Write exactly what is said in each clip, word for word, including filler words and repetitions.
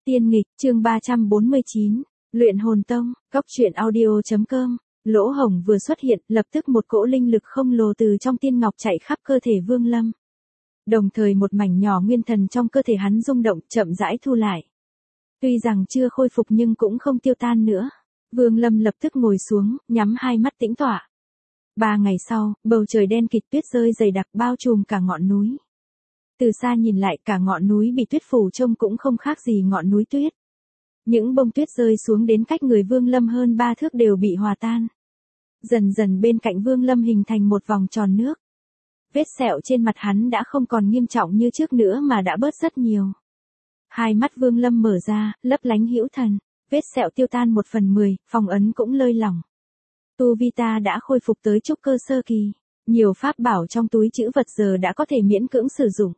Tiên nghịch, chương ba trăm bốn mươi chín, Luyện hồn tông, cóc truyện audio.com. Lỗ hổng vừa xuất hiện, lập tức một cỗ linh lực không lồ từ trong tiên ngọc chạy khắp cơ thể Vương Lâm. Đồng thời một mảnh nhỏ nguyên thần trong cơ thể hắn rung động, chậm rãi thu lại. Tuy rằng chưa khôi phục nhưng cũng không tiêu tan nữa. Vương Lâm lập tức ngồi xuống, nhắm hai mắt tĩnh tọa. Ba ngày sau, bầu trời đen kịt, tuyết rơi dày đặc bao trùm cả ngọn núi. Từ xa nhìn lại, cả ngọn núi bị tuyết phủ trông cũng không khác gì ngọn núi tuyết. Những bông tuyết rơi xuống đến cách người Vương Lâm hơn ba thước đều bị hòa tan. Dần dần bên cạnh Vương Lâm hình thành một vòng tròn nước. Vết sẹo trên mặt hắn đã không còn nghiêm trọng như trước nữa mà đã bớt rất nhiều. Hai mắt Vương Lâm mở ra, lấp lánh hữu thần, vết sẹo tiêu tan một phần mười, phong ấn cũng lơi lỏng. Tu vi ta đã khôi phục tới trúc cơ sơ kỳ, nhiều pháp bảo trong túi trữ vật giờ đã có thể miễn cưỡng sử dụng.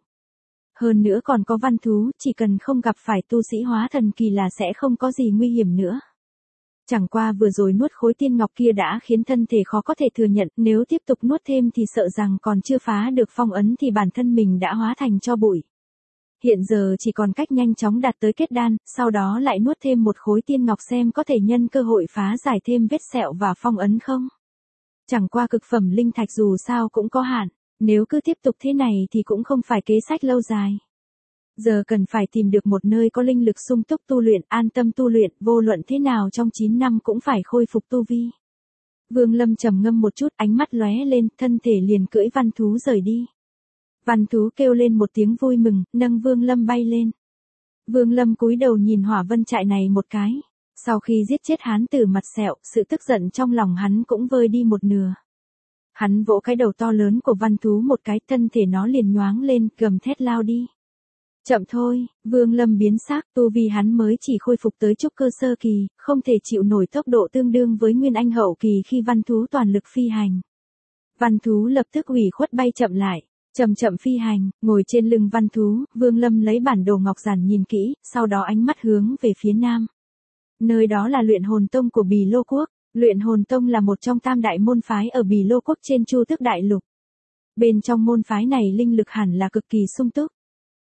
Hơn nữa còn có văn thú, chỉ cần không gặp phải tu sĩ hóa thần kỳ là sẽ không có gì nguy hiểm nữa. Chẳng qua vừa rồi nuốt khối tiên ngọc kia đã khiến thân thể khó có thể thừa nhận, nếu tiếp tục nuốt thêm thì sợ rằng còn chưa phá được phong ấn thì bản thân mình đã hóa thành tro bụi. Hiện giờ chỉ còn cách nhanh chóng đạt tới kết đan, sau đó lại nuốt thêm một khối tiên ngọc xem có thể nhân cơ hội phá giải thêm vết sẹo và phong ấn không. Chẳng qua cực phẩm linh thạch dù sao cũng có hạn, nếu cứ tiếp tục thế này thì cũng không phải kế sách lâu dài. Giờ cần phải tìm được một nơi có linh lực sung túc tu luyện, an tâm tu luyện, vô luận thế nào trong chín năm cũng phải khôi phục tu vi. Vương Lâm trầm ngâm một chút, ánh mắt lóe lên, thân thể liền cưỡi văn thú rời đi. Văn thú kêu lên một tiếng vui mừng, nâng Vương Lâm bay lên. Vương Lâm cúi đầu nhìn hỏa vân trại này một cái. Sau khi giết chết hán tử mặt sẹo, sự tức giận trong lòng hắn cũng vơi đi một nửa. Hắn vỗ cái đầu to lớn của văn thú một cái, thân thể nó liền nhoáng lên, gầm thét lao đi. Chậm thôi, Vương Lâm biến sắc, tu vi hắn mới chỉ khôi phục tới trúc cơ sơ kỳ, không thể chịu nổi tốc độ tương đương với nguyên anh hậu kỳ khi văn thú toàn lực phi hành. Văn thú lập tức ủy khuất bay chậm lại, chậm chậm phi hành, ngồi trên lưng văn thú, Vương Lâm lấy bản đồ ngọc giản nhìn kỹ, sau đó ánh mắt hướng về phía nam. Nơi đó là luyện hồn tông của Bì Lô Quốc. Luyện hồn tông là một trong tam đại môn phái ở Bì Lô Quốc trên Chu Tước Đại Lục. Bên trong môn phái này linh lực hẳn là cực kỳ sung túc.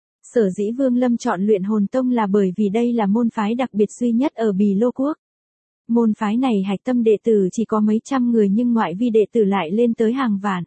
Sở dĩ Vương Lâm chọn luyện hồn tông là bởi vì đây là môn phái đặc biệt duy nhất ở Bì Lô Quốc. Môn phái này hạch tâm đệ tử chỉ có mấy trăm người nhưng ngoại vi đệ tử lại lên tới hàng vạn.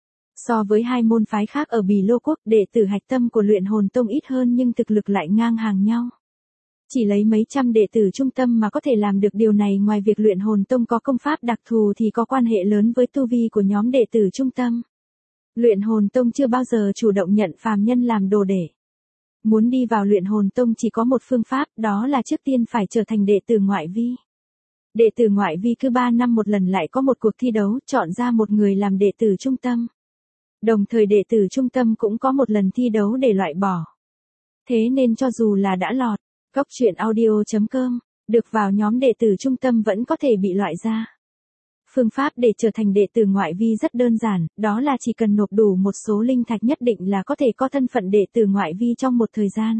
So với hai môn phái khác ở Bì Lô Quốc, đệ tử hạch tâm của luyện hồn tông ít hơn nhưng thực lực lại ngang hàng nhau. Chỉ lấy mấy trăm đệ tử trung tâm mà có thể làm được điều này, ngoài việc luyện hồn tông có công pháp đặc thù thì có quan hệ lớn với tu vi của nhóm đệ tử trung tâm. Luyện hồn tông chưa bao giờ chủ động nhận phàm nhân làm đồ đệ. Muốn đi vào luyện hồn tông chỉ có một phương pháp, đó là trước tiên phải trở thành đệ tử ngoại vi. Đệ tử ngoại vi cứ ba năm một lần lại có một cuộc thi đấu, chọn ra một người làm đệ tử trung tâm. Đồng thời đệ tử trung tâm cũng có một lần thi đấu để loại bỏ. Thế nên cho dù là đã lọt cóc truyện audio.com, được vào nhóm đệ tử trung tâm vẫn có thể bị loại ra. Phương pháp để trở thành đệ tử ngoại vi rất đơn giản, đó là chỉ cần nộp đủ một số linh thạch nhất định là có thể có thân phận đệ tử ngoại vi trong một thời gian.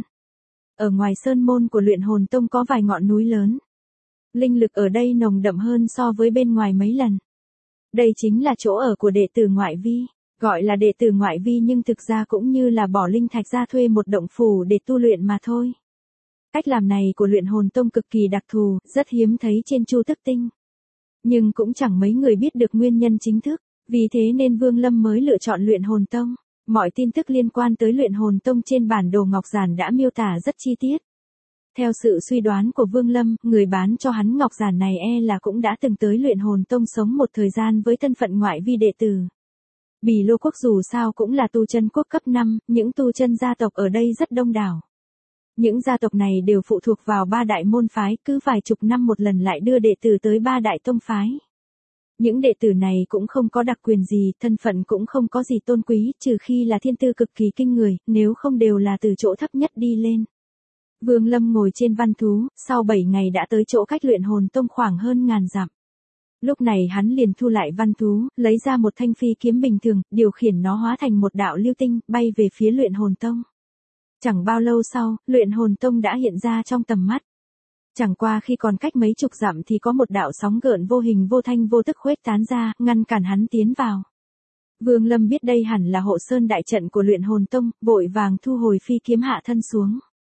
Ở ngoài sơn môn của luyện hồn tông có vài ngọn núi lớn. Linh lực ở đây nồng đậm hơn so với bên ngoài mấy lần. Đây chính là chỗ ở của đệ tử ngoại vi, gọi là đệ tử ngoại vi nhưng thực ra cũng như là bỏ linh thạch ra thuê một động phủ để tu luyện mà thôi. Cách làm này của luyện hồn tông cực kỳ đặc thù, rất hiếm thấy trên Chu Tước Tinh. Nhưng cũng chẳng mấy người biết được nguyên nhân chính thức, vì thế nên Vương Lâm mới lựa chọn luyện hồn tông. Mọi tin tức liên quan tới luyện hồn tông trên bản đồ ngọc giản đã miêu tả rất chi tiết. Theo sự suy đoán của Vương Lâm, người bán cho hắn ngọc giản này e là cũng đã từng tới luyện hồn tông sống một thời gian với thân phận ngoại vi đệ tử. Bì Lô Quốc dù sao cũng là tu chân quốc cấp năm, những tu chân gia tộc ở đây rất đông đảo. Những gia tộc này đều phụ thuộc vào ba đại môn phái, cứ vài chục năm một lần lại đưa đệ tử tới ba đại tông phái. Những đệ tử này cũng không có đặc quyền gì, thân phận cũng không có gì tôn quý, trừ khi là thiên tư cực kỳ kinh người, nếu không đều là từ chỗ thấp nhất đi lên. Vương Lâm ngồi trên văn thú, sau bảy ngày đã tới chỗ cách luyện hồn tông khoảng hơn ngàn dặm. Lúc này hắn liền thu lại văn thú, lấy ra một thanh phi kiếm bình thường, điều khiển nó hóa thành một đạo lưu tinh, bay về phía luyện hồn tông. Chẳng bao lâu sau, luyện hồn tông đã hiện ra trong tầm mắt. Chẳng qua khi còn cách mấy chục dặm thì có một đạo sóng gợn vô hình vô thanh vô tức khuếch tán ra, ngăn cản hắn tiến vào. Vương Lâm biết đây hẳn là hộ sơn đại trận của luyện hồn tông, vội vàng thu hồi phi kiếm hạ thân xuống.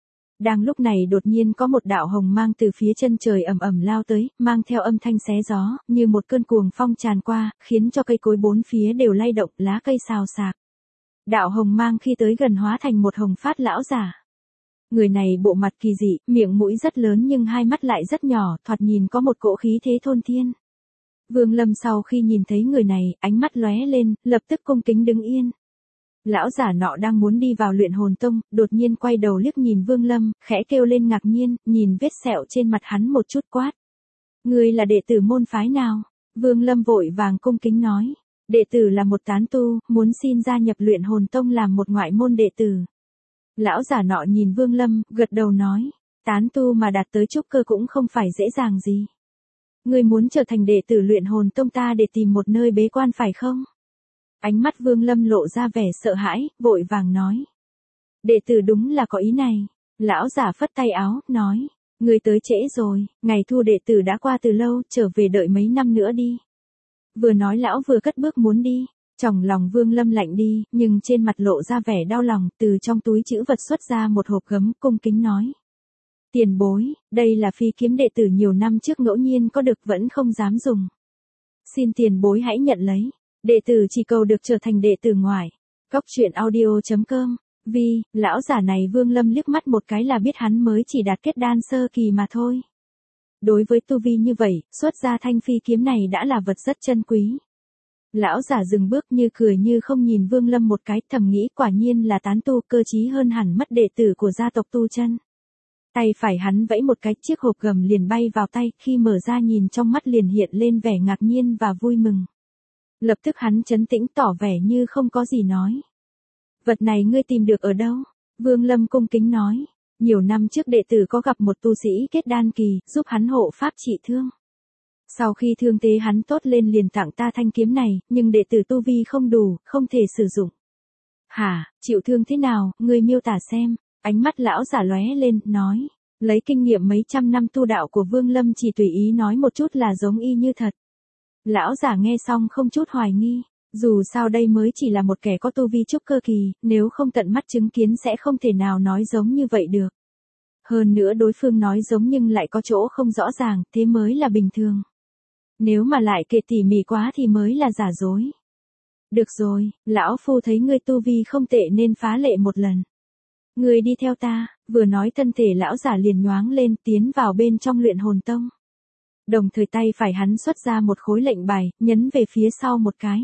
Đang lúc này đột nhiên có một đạo hồng mang từ phía chân trời ầm ầm lao tới, mang theo âm thanh xé gió, như một cơn cuồng phong tràn qua, khiến cho cây cối bốn phía đều lay động, lá cây xào xạc. Đạo hồng mang khi tới gần hóa thành một hồng phát lão giả. Người này bộ mặt kỳ dị, miệng mũi rất lớn nhưng hai mắt lại rất nhỏ, thoạt nhìn có một cỗ khí thế thôn thiên. Vương Lâm sau khi nhìn thấy người này, ánh mắt lóe lên, lập tức cung kính đứng yên. Lão giả nọ đang muốn đi vào luyện hồn tông, đột nhiên quay đầu liếc nhìn Vương Lâm, khẽ kêu lên ngạc nhiên, nhìn vết sẹo trên mặt hắn một chút quát. Ngươi là đệ tử môn phái nào? Vương Lâm vội vàng cung kính nói. Đệ tử là một tán tu, muốn xin gia nhập luyện hồn tông làm một ngoại môn đệ tử. Lão giả nọ nhìn Vương Lâm, gật đầu nói. Tán tu mà đạt tới trúc cơ cũng không phải dễ dàng gì. Ngươi muốn trở thành đệ tử luyện hồn tông ta để tìm một nơi bế quan phải không? Ánh mắt Vương Lâm lộ ra vẻ sợ hãi, vội vàng nói. Đệ tử đúng là có ý này. Lão giả phất tay áo, nói. Ngươi tới trễ rồi, ngày thu đệ tử đã qua từ lâu, trở về đợi mấy năm nữa đi. Vừa nói lão vừa cất bước muốn đi. Trong lòng Vương Lâm lạnh đi, nhưng trên mặt lộ ra vẻ đau lòng, từ trong túi trữ vật xuất ra một hộp gấm, cung kính nói. Tiền bối, đây là phi kiếm đệ tử nhiều năm trước ngẫu nhiên có được vẫn không dám dùng. Xin tiền bối hãy nhận lấy. Đệ tử chỉ cầu được trở thành đệ tử ngoại. Cóc truyện audio chấm com. Vì, lão giả này Vương Lâm liếc mắt một cái là biết hắn mới chỉ đạt kết đan sơ kỳ mà thôi. Đối với tu vi như vậy, xuất ra thanh phi kiếm này đã là vật rất chân quý. Lão giả dừng bước như cười như không nhìn Vương Lâm một cái, thầm nghĩ quả nhiên là tán tu, cơ trí hơn hẳn mất đệ tử của gia tộc Tu Chân. Tay phải hắn vẫy một cái, chiếc hộp gầm liền bay vào tay, khi mở ra nhìn trong mắt liền hiện lên vẻ ngạc nhiên và vui mừng. Lập tức hắn trấn tĩnh tỏ vẻ như không có gì nói. Vật này ngươi tìm được ở đâu? Vương Lâm cung kính nói. Nhiều năm trước đệ tử có gặp một tu sĩ kết đan kỳ, giúp hắn hộ pháp trị thương. Sau khi thương thế hắn tốt lên liền tặng ta thanh kiếm này, nhưng đệ tử tu vi không đủ, không thể sử dụng. Hả, chịu thương thế nào, ngươi miêu tả xem. Ánh mắt lão giả lóe lên, nói. Lấy kinh nghiệm mấy trăm năm tu đạo của Vương Lâm chỉ tùy ý nói một chút là giống y như thật. Lão giả nghe xong không chút hoài nghi. Dù sao đây mới chỉ là một kẻ có tu vi trúc cơ kỳ, nếu không tận mắt chứng kiến sẽ không thể nào nói giống như vậy được. Hơn nữa đối phương nói giống nhưng lại có chỗ không rõ ràng, thế mới là bình thường. Nếu mà lại kể tỉ mỉ quá thì mới là giả dối. Được rồi, lão phu thấy ngươi tu vi không tệ nên phá lệ một lần. Ngươi đi theo ta, vừa nói thân thể lão giả liền nhoáng lên tiến vào bên trong luyện hồn tông. Đồng thời tay phải hắn xuất ra một khối lệnh bài, nhấn về phía sau một cái.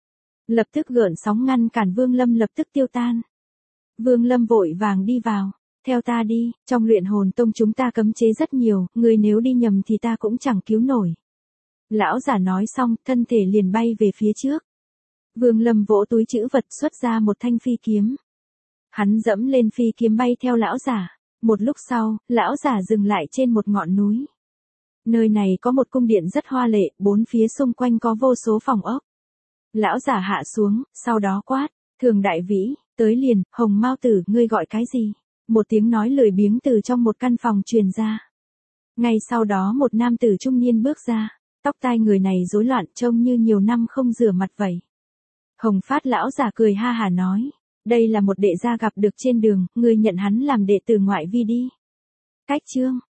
Lập tức gợn sóng ngăn cản Vương Lâm lập tức tiêu tan. Vương Lâm vội vàng đi vào. Theo ta đi, trong luyện hồn tông chúng ta cấm chế rất nhiều, người nếu đi nhầm thì ta cũng chẳng cứu nổi. Lão giả nói xong, thân thể liền bay về phía trước. Vương Lâm vỗ túi trữ vật xuất ra một thanh phi kiếm. Hắn dẫm lên phi kiếm bay theo lão giả. Một lúc sau, lão giả dừng lại trên một ngọn núi. Nơi này có một cung điện rất hoa lệ, bốn phía xung quanh có vô số phòng ốc. Lão giả hạ xuống, sau đó quát, Thường Đại Vĩ, tới liền, Hồng Mao Tử, ngươi gọi cái gì? Một tiếng nói lười biếng từ trong một căn phòng truyền ra. Ngay sau đó một nam tử trung niên bước ra, tóc tai người này rối loạn trông như nhiều năm không rửa mặt vậy. Hồng Phát lão giả cười ha hà nói, đây là một đệ gia gặp được trên đường, ngươi nhận hắn làm đệ tử ngoại vi đi. Cách chương